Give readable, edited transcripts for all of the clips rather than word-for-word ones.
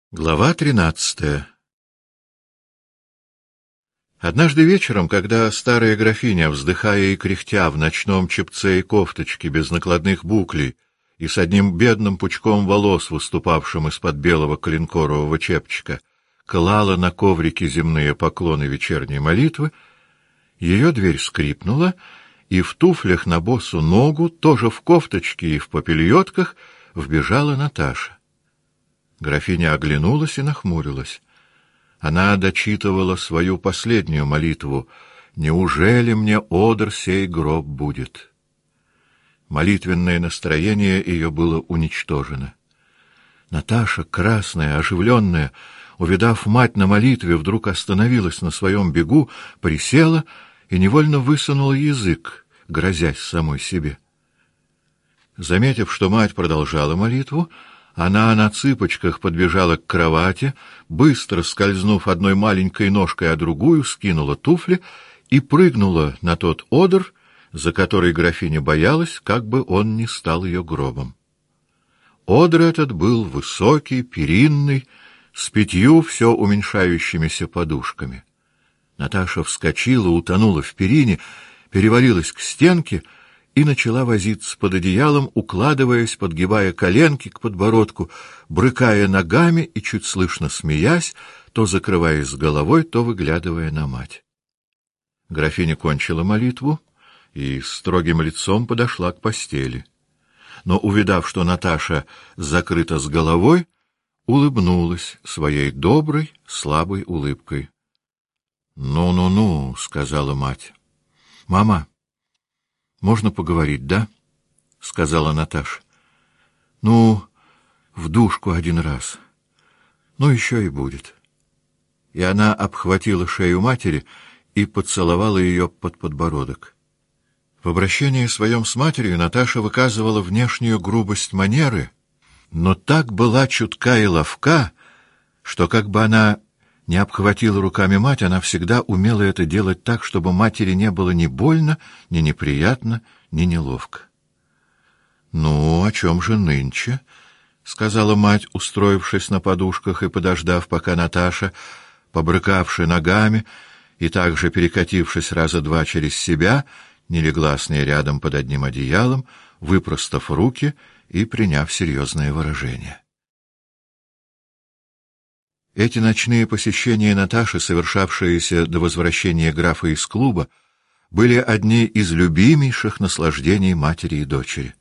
Глава 13. Однажды вечером, когда старая графиня, вздыхая и кряхтя в ночном чепце и кофточке без накладных буклей и с одним бедным пучком волос, выступавшим из-под белого коленкорового чепчика, клала на коврике земные поклоны вечерней молитвы, ее дверь скрипнула, и в туфлях на босу ногу, тоже в кофточке и в попельотках, вбежала Наташа. Графиня оглянулась и нахмурилась. Она дочитывала свою последнюю молитву: «Неужели мне одр сей гроб будет?» Молитвенное настроение ее было уничтожено. Наташа, красная, оживленная, увидав мать на молитве, вдруг остановилась на своем бегу, присела и невольно высунула язык, грозясь самой себе. Заметив, что мать продолжала молитву, она на цыпочках подбежала к кровати, быстро скользнув одной маленькой ножкой, а другую скинула туфли и прыгнула на тот одр, за который графиня боялась, как бы он не стал ее гробом. Одр этот был высокий, перинный, с 5 все уменьшающимися подушками. Наташа вскочила, утонула в перине, перевалилась к стенке и начала возиться под одеялом, укладываясь, подгибая коленки к подбородку, брыкая ногами и чуть слышно смеясь, то закрываясь головой, то выглядывая на мать. Графиня кончила молитву и строгим лицом подошла к постели. Но, увидав, что Наташа закрыта с головой, улыбнулась своей доброй, слабой улыбкой. «Ну, — сказала мать. — Мама, можно поговорить, да? — сказала Наташа. — Ну, в душку один раз. Ну, еще и будет. И она обхватила шею матери и поцеловала ее под подбородок. В обращении своем с матерью Наташа выказывала внешнюю грубость манеры, но так была чутка и ловка, что как бы она не обхватила руками мать, она всегда умела это делать так, чтобы матери не было ни больно, ни неприятно, ни неловко. — Ну, о чем же нынче? — сказала мать, устроившись на подушках и подождав, пока Наташа, побрыкавши ногами и также перекатившись раза 2 через себя, не легла с ней рядом под одним одеялом, выпростав руки и приняв серьезное выражение. Эти ночные посещения Наташи, совершавшиеся до возвращения графа из клуба, были одни из любимейших наслаждений матери и дочери.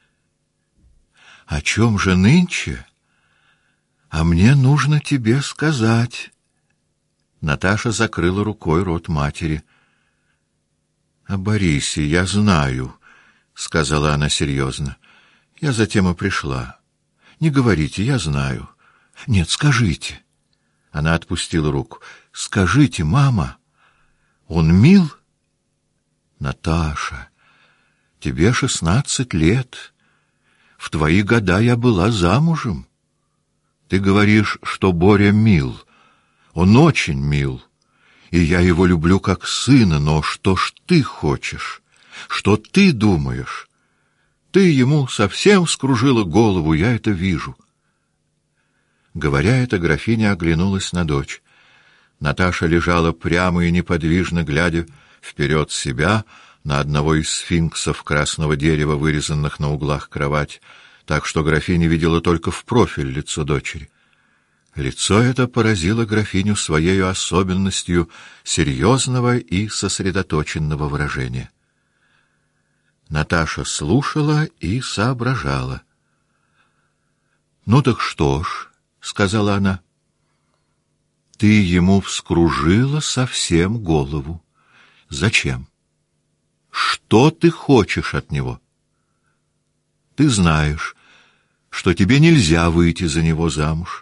— О чем же нынче? А мне нужно тебе сказать. Наташа закрыла рукой рот матери. — О Борисе я знаю, — сказала она серьезно. — Я затем и пришла. Не говорите, я знаю. Нет, скажите. Она отпустила руку. — Скажите, мама, он мил? — Наташа, тебе 16 лет. В твои года я была замужем. Ты говоришь, что Боря мил. Он очень мил, и я его люблю как сына, но что ж ты хочешь? Что ты думаешь? Ты ему совсем вскружила голову, я это вижу. Говоря это, графиня оглянулась на дочь. Наташа лежала прямо и неподвижно, глядя вперед себя на одного из сфинксов красного дерева, вырезанных на углах кровати, так что графиня видела только в профиль лицо дочери. Лицо это поразило графиню своей особенностью серьезного и сосредоточенного выражения. Наташа слушала и соображала. — Ну так что ж, — сказала она, — ты ему вскружила совсем голову. Зачем? Что ты хочешь от него? Ты знаешь, что тебе нельзя выйти за него замуж.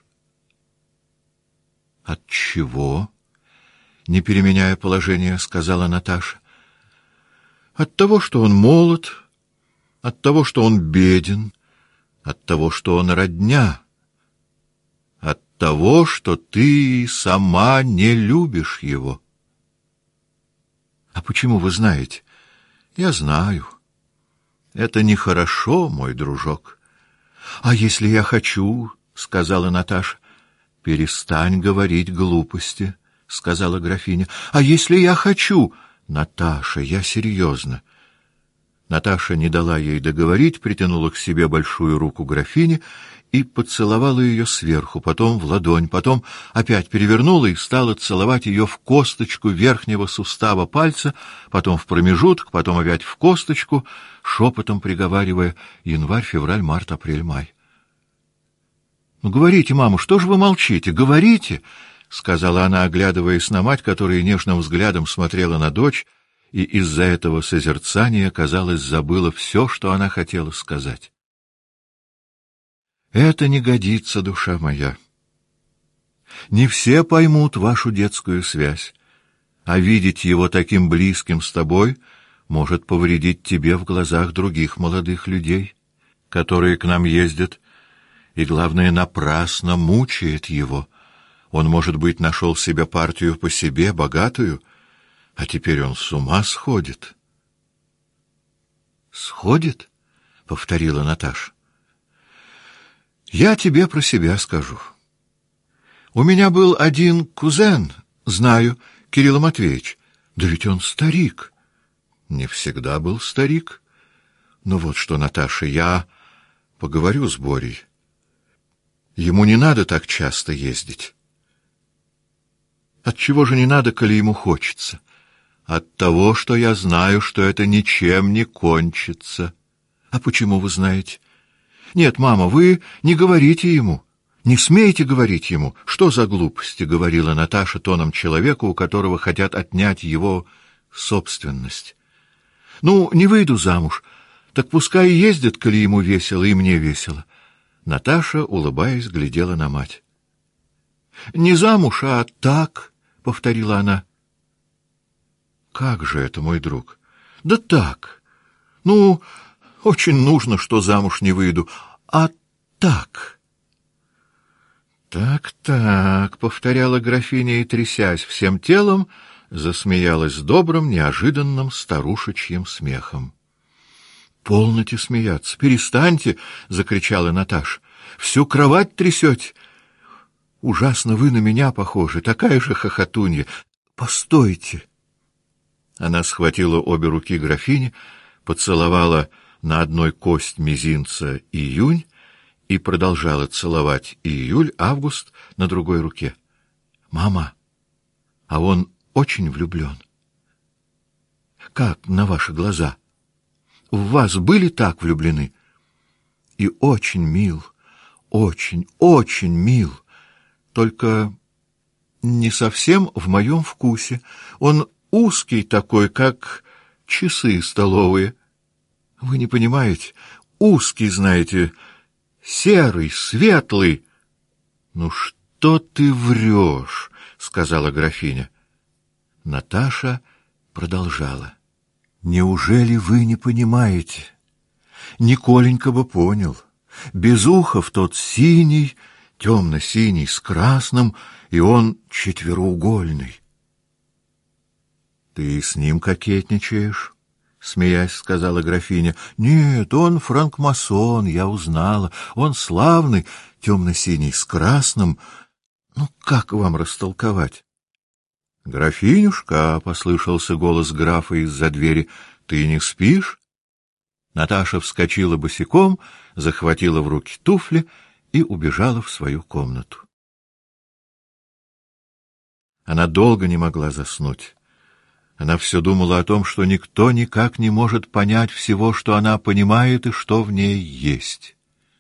От чего? Не переменяя положения, сказала Наташа. От того, что он молод, от того, что он беден, от того, что он родня, от того, что ты сама не любишь его. А почему вы знаете? Я знаю. Это нехорошо, мой дружок. А если я хочу, сказала Наташа, Перестань говорить глупости, — сказала графиня. — А если я хочу? — Наташа, я серьезно. Наташа не дала ей договорить, притянула к себе большую руку графини и поцеловала ее сверху, потом в ладонь, потом опять перевернула и стала целовать ее в косточку верхнего сустава пальца, потом в промежуток, потом опять в косточку, шепотом приговаривая: январь, февраль, март, апрель, май. — Ну, говорите, мама, что же вы молчите? Говорите! — сказала она, оглядываясь на мать, которая нежным взглядом смотрела на дочь, и из-за этого созерцания, казалось, забыла все, что она хотела сказать. «Это не годится, душа моя. Не все поймут вашу детскую связь, а видеть его таким близким с тобой может повредить тебе в глазах других молодых людей, которые к нам ездят, и, главное, напрасно мучает его. Он, может быть, нашел себе партию по себе, богатую, а теперь он с ума сходит». «Сходит?» — повторила Наташа. «Я тебе про себя скажу. У меня был один кузен, знаю, Кирилл Матвеевич. Да ведь он старик». «Не всегда был старик. Ну вот что, Наташа, я поговорю с Борей. Ему не надо так часто ездить». «Отчего же не надо, коли ему хочется?» «От того, что я знаю, что это ничем не кончится». «А почему вы знаете?» «Нет, мама, вы не говорите ему. Не смейте говорить ему. Что за глупости?» — говорила Наташа тоном человека, у которого хотят отнять его собственность. «Ну, не выйду замуж. Так пускай ездит, коли ему весело, и мне весело». Наташа, улыбаясь, глядела на мать. «Не замуж, а так», — повторила она. «Как же это, мой друг?» «Да так. Ну, очень нужно, что замуж не выйду. А так». «Так», — повторяла графиня и, трясясь всем телом, засмеялась добрым, неожиданным старушечьим смехом. «Полноте смеяться! Перестаньте!» — закричала Наташа. «Всю кровать трясете! Ужасно вы на меня похожи, такая же хохотунья! Постойте!» Она схватила обе руки графини, поцеловала на одной кость мизинца июнь и продолжала целовать июль, август на другой руке. «Мама, а он очень влюблен. Как на ваши глаза? В вас были так влюблены? И очень мил, очень, очень мил. Только не совсем в моем вкусе. Он узкий такой, как часы столовые. Вы не понимаете? Узкий, знаете, серый, светлый». «Ну что ты врешь?» — сказала графиня. Наташа продолжала. «Неужели вы не понимаете? Николенька бы понял. Безухов тот синий, темно-синий, с красным, и он четвероугольный». «Ты с ним кокетничаешь?» — смеясь, сказала графиня. «Нет, он франкмасон, я узнала. Он славный, темно-синий, с красным. Ну, как вам растолковать?» «Графинюшка», — послышался голос графа из-за двери, — «ты не спишь?» Наташа вскочила босиком, захватила в руки туфли и убежала в свою комнату. Она долго не могла заснуть. Она все думала о том, что никто никак не может понять всего, что она понимает и что в ней есть.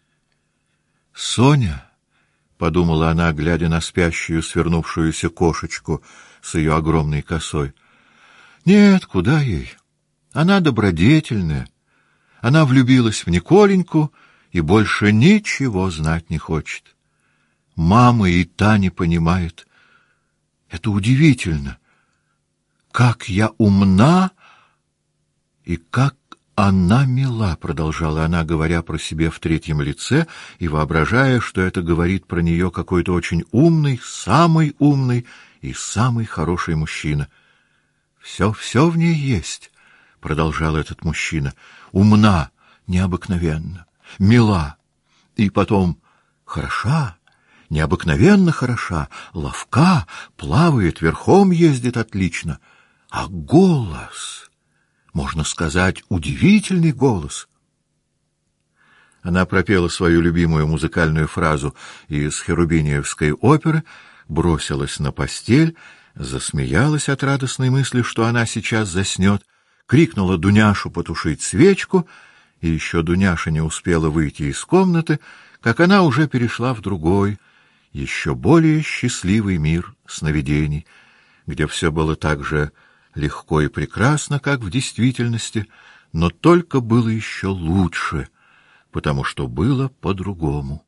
«Соня», — подумала она, глядя на спящую, свернувшуюся кошечку с ее огромной косой, — «нет, куда ей? Она добродетельная. Она влюбилась в Николеньку и больше ничего знать не хочет. Мама и та не понимает. Это удивительно. Как я умна и как она мила», — продолжала она, говоря про себя в третьем лице и воображая, что это говорит про нее какой-то очень умный, самый умный и самый хороший мужчина. «Все в ней есть», — продолжал этот мужчина, — «умна необыкновенно, мила, и потом хороша необыкновенно хороша, ловка, плавает, верхом ездит отлично. А голос, можно сказать, удивительный голос. Она пропела свою любимую музыкальную фразу из Херубиниевской оперы, бросилась на постель, засмеялась от радостной мысли, что она сейчас заснет, крикнула Дуняшу потушить свечку, и еще Дуняша не успела выйти из комнаты, как она уже перешла в другой, еще более счастливый мир сновидений, где все было так же легко и прекрасно, как в действительности, но только было еще лучше, потому что было по-другому.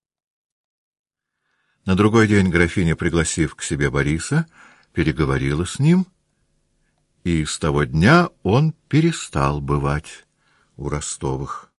На другой день графиня, пригласив к себе Бориса, переговорила с ним, и с того дня он перестал бывать у Ростовых.